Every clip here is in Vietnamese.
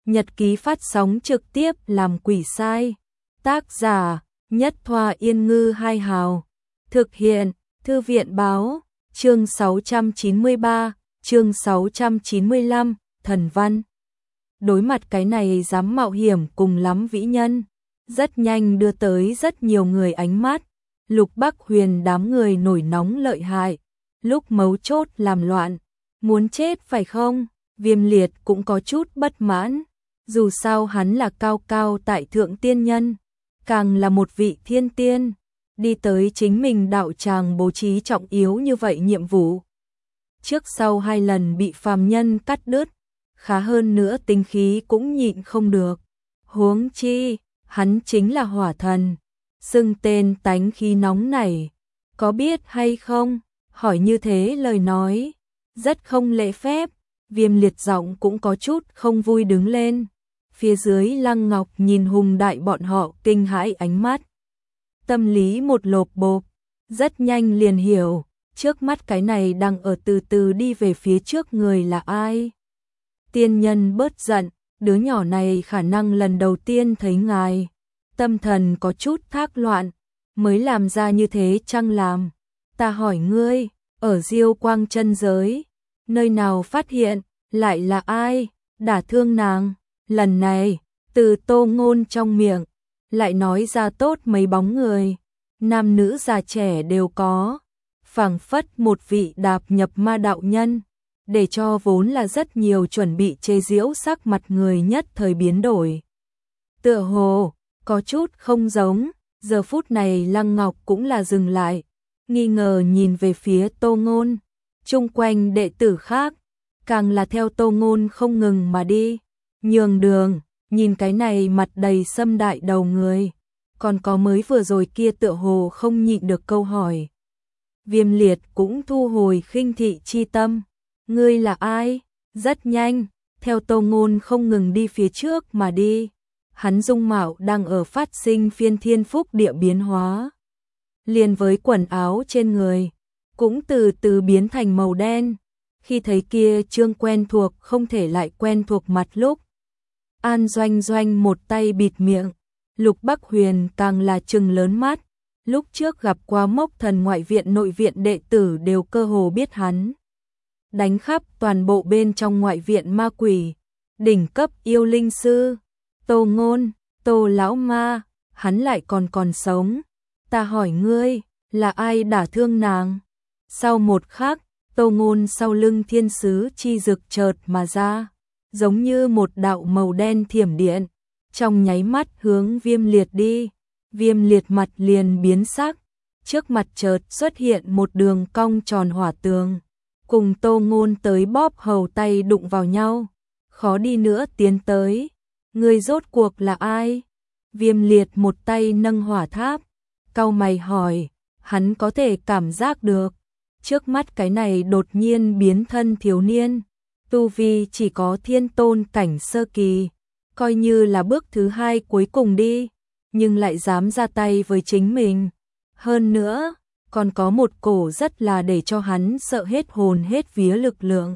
Nhật ký phát sóng trực tiếp làm quỷ sai. Tác giả Nhất Thoa Yên Ngư Hai Hào. Thực hiện Thư viện Báo. Chương 693, chương 695, Thần Văn. Đối mặt cái này dám mạo hiểm cùng lắm vĩ nhân, rất nhanh đưa tới rất nhiều người ánh mắt. Lục Bắc Huyền đám người nổi nóng lợi hại, lúc mấu chốt làm loạn, muốn chết phải không? Viêm Liệt cũng có chút bất mãn, dù sao hắn là cao cao tại thượng tiên nhân, càng là một vị thiên tiên, đi tới chính mình đạo tràng bố trí trọng yếu như vậy nhiệm vụ. Trước sau 2 lần bị phàm nhân cắt đứt, khá hơn nữa tính khí cũng nhịn không được. Huống chi, hắn chính là hỏa thần, xưng tên tánh khí nóng này, có biết hay không? Hỏi như thế lời nói, rất không lễ phép. Viêm Liệt giọng cũng có chút không vui đứng lên. Phía dưới Lăng Ngọc nhìn Hùng Đại bọn họ kinh hãi ánh mắt. Tâm lý một lộp bộp, rất nhanh liền hiểu, trước mắt cái này đang ở từ từ đi về phía trước người là ai. Tiên nhân bớt giận, đứa nhỏ này khả năng lần đầu tiên thấy ngài, tâm thần có chút thác loạn, mới làm ra như thế chăng làm. Ta hỏi ngươi, ở Diêu Quang chân giới, nơi nào phát hiện, lại là ai, đả thương nàng, lần này, từ Tô Ngôn trong miệng, lại nói ra tốt mấy bóng người, nam nữ già trẻ đều có, phảng phất một vị đạp nhập ma đạo nhân, để cho vốn là rất nhiều chuẩn bị chê giễu sắc mặt người nhất thời biến đổi. Tựa hồ, có chút không giống, giờ phút này Lăng Ngọc cũng là dừng lại, nghi ngờ nhìn về phía Tô Ngôn, chung quanh đệ tử khác, càng là theo Tô Ngôn không ngừng mà đi, nhường đường, nhìn cái này mặt đầy sâm đại đầu người, còn có mới vừa rồi kia tựa hồ không nhịn được câu hỏi. Viêm Liệt cũng thu hồi khinh thị chi tâm, ngươi là ai? Rất nhanh, theo Tô Ngôn không ngừng đi phía trước mà đi, hắn dung mạo đang ở phát sinh phiên thiên phúc địa biến hóa. Liền với quần áo trên người, cũng từ từ biến thành màu đen. Khi thấy kia trương quen thuộc không thể lại quen thuộc mặt lúc, An Doanh Doanh một tay bịt miệng, Lục Bắc Huyền càng là trừng lớn mắt, lúc trước gặp qua Mốc Thần ngoại viện nội viện đệ tử đều cơ hồ biết hắn. Đánh khắp toàn bộ bên trong ngoại viện ma quỷ, đỉnh cấp yêu linh sư, Tô Ngôn, Tô lão ma, hắn lại còn sống. Ta hỏi ngươi, là ai đả thương nàng? Sau một khắc, Tô Ngôn sau lưng thiên sứ chi rực chợt mà ra, giống như một đạo màu đen thiểm điện, trong nháy mắt hướng Viêm Liệt đi. Viêm Liệt mặt liền biến sắc, trước mặt chợt xuất hiện một đường cong tròn hỏa tường, cùng Tô Ngôn tới bóp hầu tay đụng vào nhau, khó đi nữa tiến tới. Ngươi rốt cuộc là ai? Viêm Liệt một tay nâng hỏa tháp, cau mày hỏi, hắn có thể cảm giác được, trước mắt cái này đột nhiên biến thân thiếu niên, tu vi chỉ có thiên tôn cảnh sơ kỳ, coi như là bước thứ 2 cuối cùng đi, nhưng lại dám ra tay với chính mình. Hơn nữa, còn có một cổ rất là để cho hắn sợ hết hồn hết vía lực lượng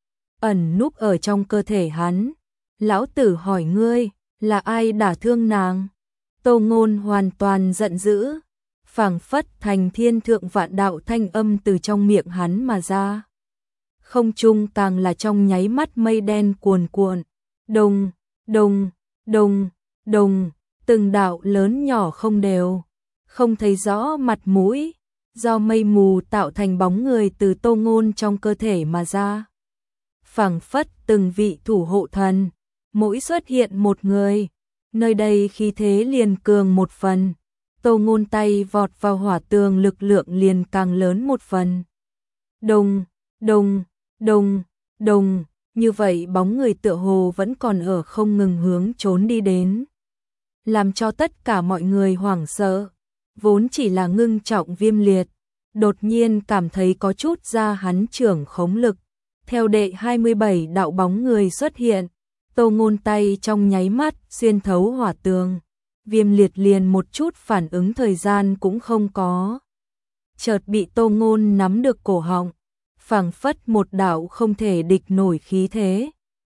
ẩn núp ở trong cơ thể hắn. Lão tử hỏi ngươi, là ai đả thương nàng? Tô Ngôn hoàn toàn giận dữ, phảng phất thành thiên thượng vạn đạo thanh âm từ trong miệng hắn mà ra. Không trung càng là trong nháy mắt mây đen cuồn cuộn, đùng, đùng, đùng, đùng, từng đạo lớn nhỏ không đều, không thấy rõ mặt mũi, do mây mù tạo thành bóng người từ Tô Ngôn trong cơ thể mà ra. Phảng phất từng vị thủ hộ thần, mỗi xuất hiện một người, nơi đây khí thế liền cường một phần. Tô Ngôn tay vọt vào hỏa tường, lực lượng liền càng lớn một phần. Đùng, đùng, đùng, đùng, như vậy bóng người tựa hồ vẫn còn ở không ngừng hướng trốn đi đến, làm cho tất cả mọi người hoảng sợ. Vốn chỉ là ngưng trọng Viêm Liệt, đột nhiên cảm thấy có chút ra hắn trưởng khống lực. Theo đệ 27 đạo bóng người xuất hiện, Tô Ngôn tay trong nháy mắt xuyên thấu hỏa tường. Viêm Liệt liền một chút phản ứng thời gian cũng không có, chợt bị Tô Ngôn nắm được cổ họng, phảng phất một đạo không thể địch nổi khí thế,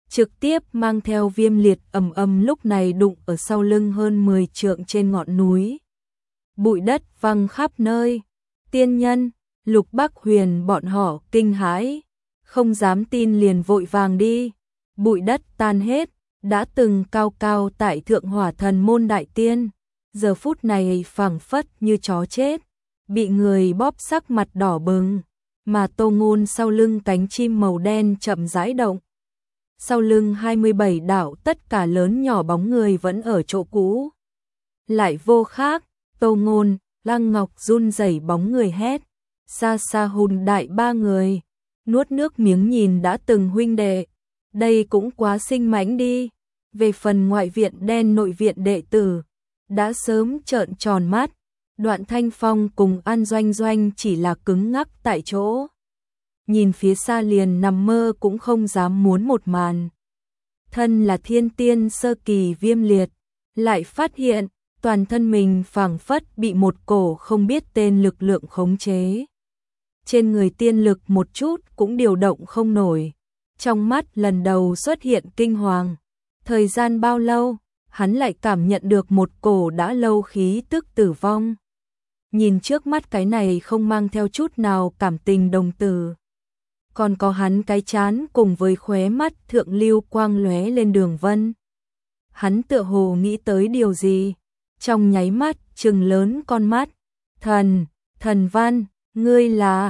trực tiếp mang theo viêm liệt ầm ầm lúc này đụng ở sau lưng hơn 10 trượng trên ngọn núi. Bụi đất văng khắp nơi. Tiên nhân, Lục Bắc Huyền bọn họ kinh hãi, không dám tin liền vội vàng đi. Bụi đất tan hết, đã từng cao cao tại thượng hỏa thần môn đại tiên, giờ phút này phảng phất như chó chết, bị người bóp sắc mặt đỏ bừng, mà Tô Ngôn sau lưng cánh chim màu đen chậm rãi động. Sau lưng 27 đạo tất cả lớn nhỏ bóng người vẫn ở chỗ cũ. Lại vô khác, Tô Ngôn, Lăng Ngọc run rẩy bóng người hét. Xa xa hùn đại ba người, nuốt nước miếng nhìn đã từng huynh đệ. Đây cũng quá sinh mãnh đi. Về phần ngoại viện đen nội viện đệ tử, đã sớm trợn tròn mắt. Đoạn Thanh Phong cùng An Doanh Doanh chỉ là cứng ngắc tại chỗ. Nhìn phía xa liền nằm mơ cũng không dám muốn một màn. Thân là thiên tiên sơ kỳ viêm liệt, lại phát hiện toàn thân mình phảng phất bị một cổ không biết tên lực lượng khống chế. Trên người tiên lực một chút cũng điều động không nổi. Trong mắt lần đầu xuất hiện kinh hoàng. Thời gian bao lâu, hắn lại cảm nhận được một cổ đã lâu khí tức tử vong. Nhìn trước mắt cái này không mang theo chút nào cảm tình đồng tử. Còn có hắn cái chán cùng với khóe mắt thượng lưu quang lóe lên đường vân. Hắn tựa hồ nghĩ tới điều gì, trong nháy mắt trừng lớn con mắt. Thần Văn, ngươi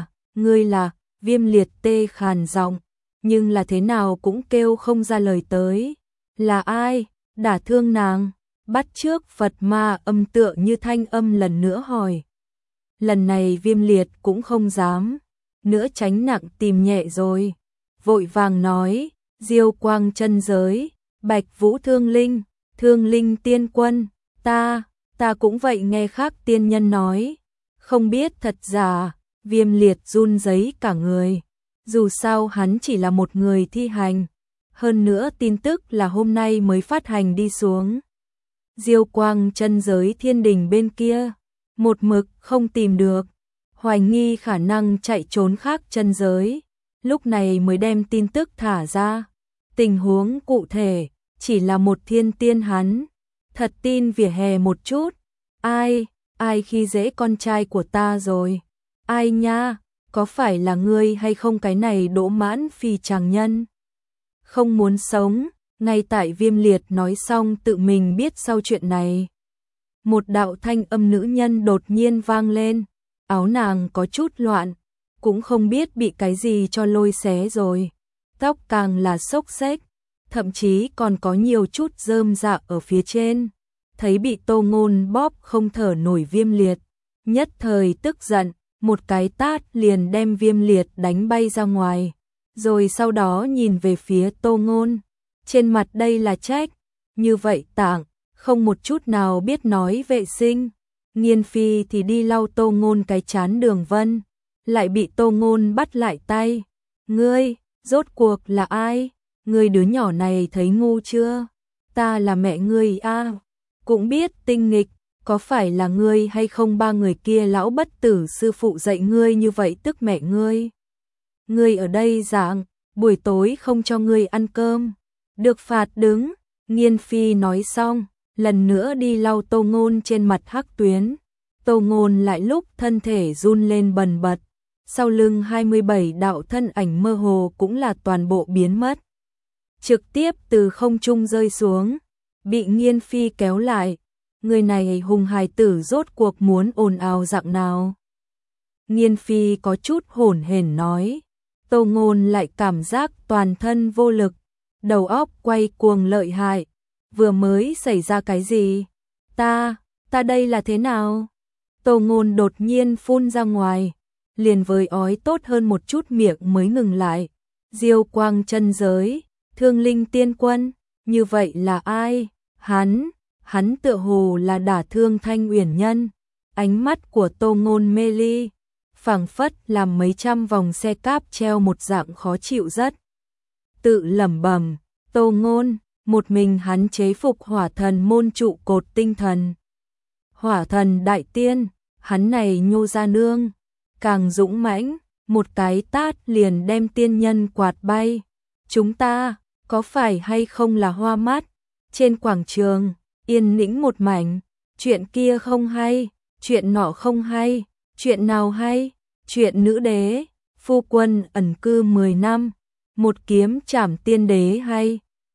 là, viêm liệt tê khàn giọng, nhưng là thế nào cũng kêu không ra lời tới. Là ai, đả thương nàng, bắt trước Phật ma âm tựa như thanh âm lần nữa hỏi. Lần này viêm liệt cũng không dám nữa tránh nặng tìm nhẹ rồi, vội vàng nói, Diêu Quang chân giới, Bạch Vũ Thương Linh tiên quân, ta cũng vậy nghe khác tiên nhân nói, không biết thật giả. Viêm liệt run rẩy cả người, dù sao hắn chỉ là một người thi hành, hơn nữa tin tức là hôm nay mới phát hành đi xuống. Diêu Quang chân giới thiên đình bên kia, một mực không tìm được, hoài nghi khả năng chạy trốn khác chân giới, lúc này mới đem tin tức thả ra. Tình huống cụ thể, chỉ là một thiên tiên hắn, thật tin vỉa hè một chút, ai khi dễ con trai của ta rồi, ai nha, có phải là ngươi hay không cái này Đỗ Mãn Phi chàng nhân. Không muốn sống, ngay tại viêm liệt nói xong tự mình biết sau chuyện này. Một đạo thanh âm nữ nhân đột nhiên vang lên, áo nàng có chút loạn, cũng không biết bị cái gì cho lôi xé rồi. Tóc càng là xốc xếch, thậm chí còn có nhiều chút rơm rạ ở phía trên. Thấy bị Tô Ngôn bóp không thở nổi viêm liệt, nhất thời tức giận, một cái tát liền đem viêm liệt đánh bay ra ngoài. Rồi sau đó nhìn về phía Tô Ngôn, trên mặt đây là trách, như vậy tảng, không một chút nào biết nói vệ sinh. Nghiên Phi thì đi lau Tô Ngôn cái chán đường vân, lại bị Tô Ngôn bắt lại tay. Ngươi, rốt cuộc là ai? Ngươi đứa nhỏ này thấy ngu chưa? Ta là mẹ ngươi a, cũng biết tinh nghịch, có phải là ngươi hay không ba người kia lão bất tử sư phụ dạy ngươi như vậy tức mẹ ngươi. Ngươi ở đây dạng, buổi tối không cho ngươi ăn cơm, được phạt đứng. Nghiên Phi nói xong, lần nữa đi lau Tô Ngôn trên mặt hắc tuyến. Tô Ngôn lại lúc thân thể run lên bần bật, sau lưng 27 đạo thân ảnh mơ hồ cũng là toàn bộ biến mất. Trực tiếp từ không trung rơi xuống, bị Nghiên Phi kéo lại. Người này hùng hài tử rốt cuộc muốn ồn ào dạng nào? Nghiên Phi có chút hổn hển nói. Tô Ngôn lại cảm giác toàn thân vô lực, đầu óc quay cuồng lợi hại. Vừa mới xảy ra cái gì? Ta đây là thế nào? Tô Ngôn đột nhiên phun ra ngoài, liền với ói tốt hơn một chút miệng mới ngừng lại. Diêu Quang chân giới, Thương Linh tiên quân, như vậy là ai? Hắn tựa hồ là đả thương Thanh Uyển Nhân. Ánh mắt của Tô Ngôn mê ly, phảng phất làm mấy trăm vòng xe cáp treo một dạng khó chịu rất. Tự lẩm bẩm, Tô Ngôn, một mình hắn chế phục hỏa thần môn trụ cột tinh thần. Hỏa thần đại tiên, hắn này nhô ra nương, càng dũng mãnh, một cái tát liền đem tiên nhân quạt bay. có phải hay không là hoa mắt? Trên quảng trường, yên tĩnh một mảnh, chuyện kia không hay, chuyện nọ không hay, chuyện nào hay? Chuyện nữ đế, phu quân ẩn cư 10 năm, một kiếm trảm tiên đế hay?